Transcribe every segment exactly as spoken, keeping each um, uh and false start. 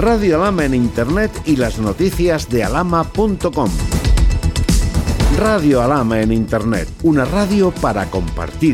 Radio Alhama en Internet y las noticias de alhama punto com. Radio Alhama en Internet, una radio para compartir.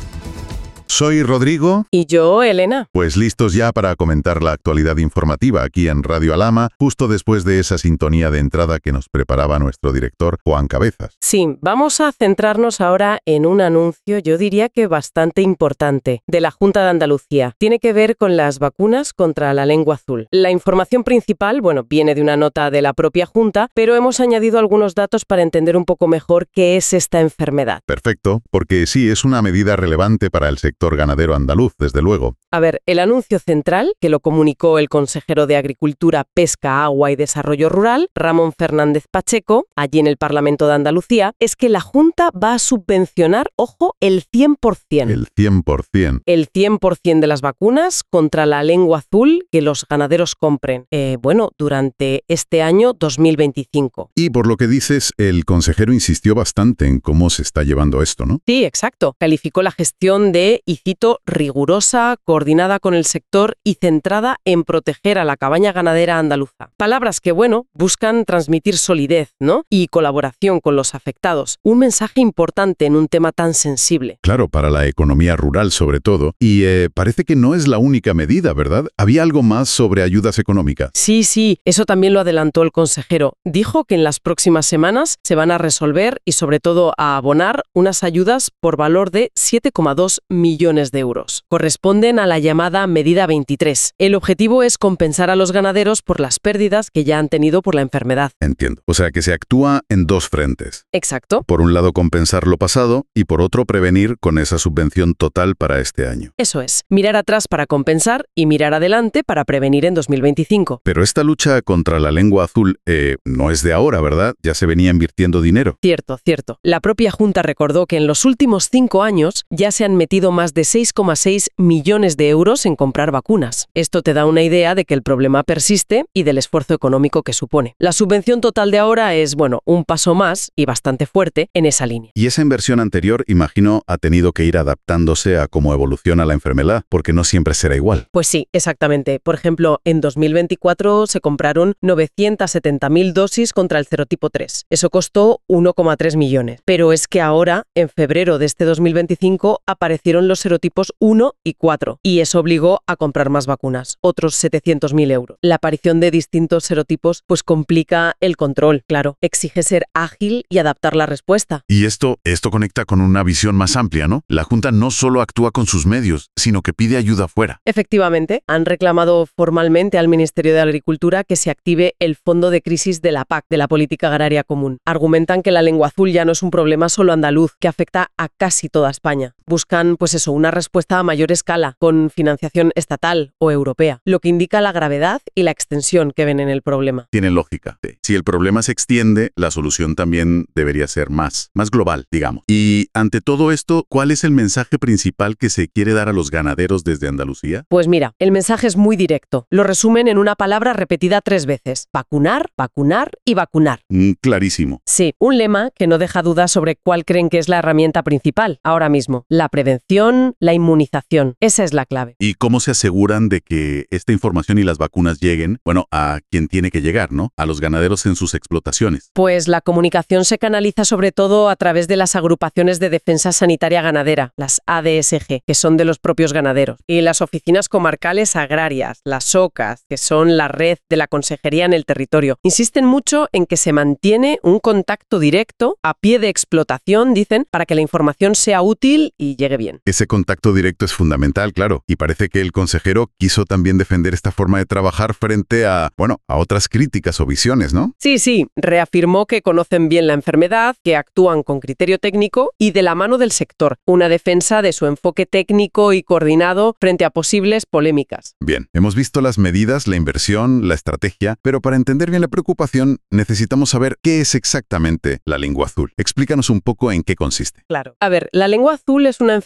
Soy Rodrigo. Y yo, Elena. Pues listos ya para comentar la actualidad informativa aquí en Radio Alhama, justo después de esa sintonía de entrada que nos preparaba nuestro director, Juan Cabezas. Sí, vamos a centrarnos ahora en un anuncio, yo diría que bastante importante, de la Junta de Andalucía. Tiene que ver con las vacunas contra la lengua azul. La información principal, bueno, viene de una nota de la propia Junta, pero hemos añadido algunos datos para entender un poco mejor qué es esta enfermedad. Perfecto, porque sí, es una medida relevante para el sector ganadero andaluz, desde luego. A ver, el anuncio central, que lo comunicó el consejero de Agricultura, Pesca, Agua y Desarrollo Rural, Ramón Fernández Pacheco, allí en el Parlamento de Andalucía, es que la Junta va a subvencionar, ojo, el cien por cien. El cien por cien. El cien por cien de las vacunas contra la lengua azul que los ganaderos compren, eh, bueno, durante este año dos mil veinticinco. Y por lo que dices, el consejero insistió bastante en cómo se está llevando esto, ¿no? Sí, exacto. Calificó la gestión de, y cito, rigurosa, coordinada con el sector y centrada en proteger a la cabaña ganadera andaluza. Palabras que, bueno, buscan transmitir solidez, ¿no? Y colaboración con los afectados. Un mensaje importante en un tema tan sensible. Claro, para la economía rural sobre todo. Y eh, parece que no es la única medida, ¿verdad? ¿Había algo más sobre ayudas económicas? Sí, sí, eso también lo adelantó el consejero. Dijo que en las próximas semanas se van a resolver y sobre todo a abonar unas ayudas por valor de siete coma dos millones de euros. Corresponden a la llamada Medida veintitrés. El objetivo es compensar a los ganaderos por las pérdidas que ya han tenido por la enfermedad. Entiendo. O sea que se actúa en dos frentes. Exacto. Por un lado compensar lo pasado y por otro prevenir con esa subvención total para este año. Eso es. Mirar atrás para compensar y mirar adelante para prevenir en dos mil veinticinco. Pero esta lucha contra la lengua azul eh, no es de ahora, ¿verdad? Ya se venía invirtiendo dinero. Cierto, cierto. La propia Junta recordó que en los últimos cinco años ya se han metido más de seis coma seis millones de euros en comprar vacunas. Esto te da una idea de que el problema persiste y del esfuerzo económico que supone. La subvención total de ahora es, bueno, un paso más y bastante fuerte en esa línea. Y esa inversión anterior, imagino, ha tenido que ir adaptándose a cómo evoluciona la enfermedad, porque no siempre será igual. Pues sí, exactamente. Por ejemplo, en dos mil veinticuatro se compraron novecientas setenta mil dosis contra el serotipo tres. Eso costó uno coma tres millones. Pero es que ahora, en febrero de este dos mil veinticinco, aparecieron los serotipos uno y cuatro, y eso obligó a comprar más vacunas, otros setecientos mil euros. La aparición de distintos serotipos pues complica el control, claro, exige ser ágil y adaptar la respuesta. Y esto, esto conecta con una visión más amplia, ¿no? La Junta no solo actúa con sus medios, sino que pide ayuda fuera. Efectivamente, han reclamado formalmente al Ministerio de Agricultura que se active el Fondo de Crisis de la P A C, de la Política Agraria Común. Argumentan que la lengua azul ya no es un problema solo andaluz, que afecta a casi toda España. Buscan, pues eso, una respuesta a mayor escala, con financiación estatal o europea, lo que indica la gravedad y la extensión que ven en el problema. Tiene lógica. Si el problema se extiende, la solución también debería ser más, más global, digamos. Y ante todo esto, ¿cuál es el mensaje principal que se quiere dar a los ganaderos desde Andalucía? Pues mira, el mensaje es muy directo. Lo resumen en una palabra repetida tres veces. Vacunar, vacunar y vacunar. Mm, clarísimo. Sí, un lema que no deja dudas sobre cuál creen que es la herramienta principal ahora mismo. La prevención, la inmunización. Esa es la clave. ¿Y cómo se aseguran de que esta información y las vacunas lleguen, bueno, a quien tiene que llegar, ¿no? A los ganaderos en sus explotaciones. Pues la comunicación se canaliza sobre todo a través de las agrupaciones de defensa sanitaria ganadera, las A D S G, que son de los propios ganaderos, y las oficinas comarcales agrarias, las O C As, que son la red de la consejería en el territorio. Insisten mucho en que se mantiene un contacto directo a pie de explotación, dicen, para que la información sea útil y llegue bien. Ese contacto directo es fundamental, claro, y parece que el consejero quiso también defender esta forma de trabajar frente a, bueno, a otras críticas o visiones, ¿no? Sí, sí, reafirmó que conocen bien la enfermedad, que actúan con criterio técnico y de la mano del sector, una defensa de su enfoque técnico y coordinado frente a posibles polémicas. Bien, hemos visto las medidas, la inversión, la estrategia, pero para entender bien la preocupación necesitamos saber qué es exactamente la lengua azul. Explícanos un poco en qué consiste. Claro. A ver, la lengua azul es una enfermedad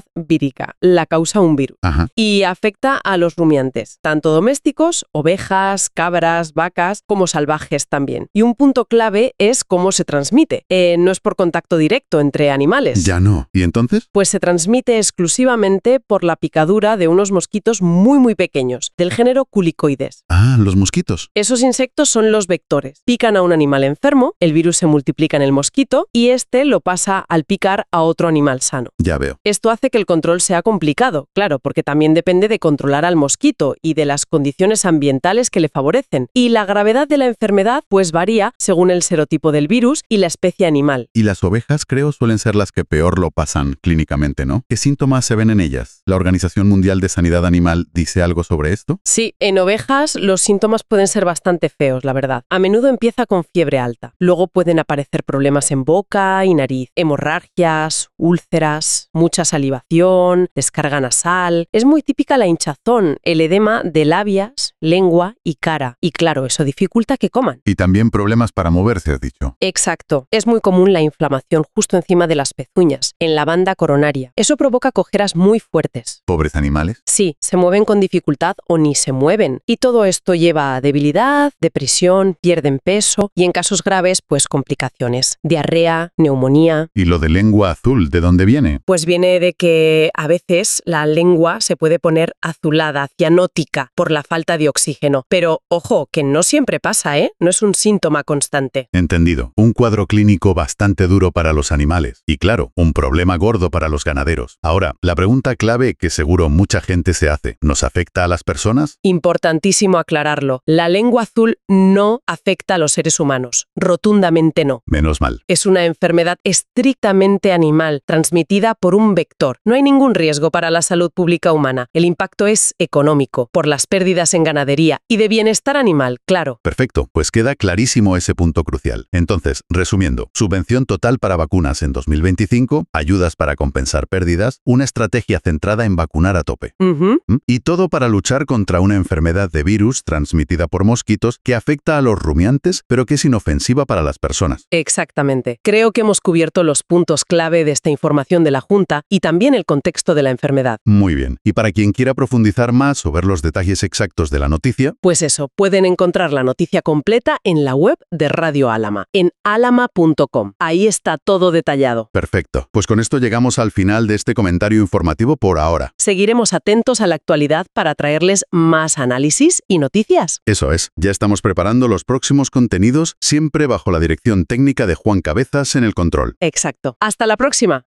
vírica, la causa un virus. Ajá. Y afecta a los rumiantes, tanto domésticos, ovejas, cabras, vacas, como salvajes también. Y un punto clave es cómo se transmite. Eh, no es por contacto directo entre animales. Ya no. ¿Y entonces? Pues se transmite exclusivamente por la picadura de unos mosquitos muy muy pequeños, del género Culicoides. Ah, los mosquitos. Esos insectos son los vectores. Pican a un animal enfermo, el virus se multiplica en el mosquito y este lo pasa al picar a otro animal sano. Ya veo. Esto hace que el control sea complicado, claro, porque también depende de controlar al mosquito y de las condiciones ambientales que le favorecen. Y la gravedad de la enfermedad pues varía según el serotipo del virus y la especie animal. Y las ovejas, creo, suelen ser las que peor lo pasan clínicamente, ¿no? ¿Qué síntomas se ven en ellas? ¿La Organización Mundial de Sanidad Animal dice algo sobre esto? Sí, en ovejas los síntomas pueden ser bastante feos, la verdad. A menudo empieza con fiebre alta. Luego pueden aparecer problemas en boca y nariz, hemorragias, úlceras, mucha salivación, descarga nasal. Es muy típica la hinchazón, el edema de labias, lengua y cara. Y claro, eso dificulta que coman. Y también problemas para moverse, has dicho. Exacto. Es muy común la inflamación justo encima de las pezuñas, en la banda coronaria. Eso provoca cojeras muy fuertes. ¿Pobres animales? Sí, se mueven con dificultad o ni se mueven. Y todo esto lleva a debilidad, depresión, pierden peso y en casos graves, pues complicaciones. Diarrea, neumonía. ¿Y lo de lengua azul, de dónde viene? Pues viene de que a veces la lengua se puede poner azulada, cianótica, por la falta de oxígeno. Pero ojo, que no siempre pasa, ¿eh? No es un síntoma constante. Entendido. Un cuadro clínico bastante duro para los animales. Y claro, un problema gordo para los ganaderos. Ahora, la pregunta clave que seguro mucha gente se hace, ¿nos afecta a las personas? Importantísimo aclararlo. La lengua azul no afecta a los seres humanos. Rotundamente no. Menos mal. Es una enfermedad estrictamente animal, transmitida por un vector. No hay ningún riesgo para la salud pública humana. El impacto es económico, por las pérdidas en ganadería y de bienestar animal, claro. Perfecto, pues queda clarísimo ese punto crucial. Entonces, resumiendo, subvención total para vacunas en dos mil veinticinco, ayudas para compensar pérdidas, una estrategia centrada en vacunar a tope. Uh-huh. ¿Mm? Y todo para luchar contra una enfermedad de virus transmitida por mosquitos que afecta a los rumiantes, pero que es inofensiva para las personas. Exactamente. Creo que hemos cubierto los puntos clave de esta información de la Junta y también el contexto de la enfermedad. Muy bien. Y para quien quiera profundizar más o ver los detalles exactos de la noticia, pues eso, pueden encontrar la noticia completa en la web de Radio Álama, en álama punto com. Ahí está todo detallado. Perfecto. Pues con esto llegamos al final de este comentario informativo por ahora. Seguiremos atentos a la actualidad para traerles más análisis y noticias. Eso es. Ya estamos preparando los próximos contenidos, siempre bajo la dirección técnica de Juan Cabezas en el control. Exacto. Hasta la próxima.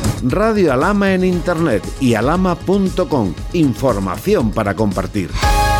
Radio Alama en Internet y alama punto com. Información para compartir.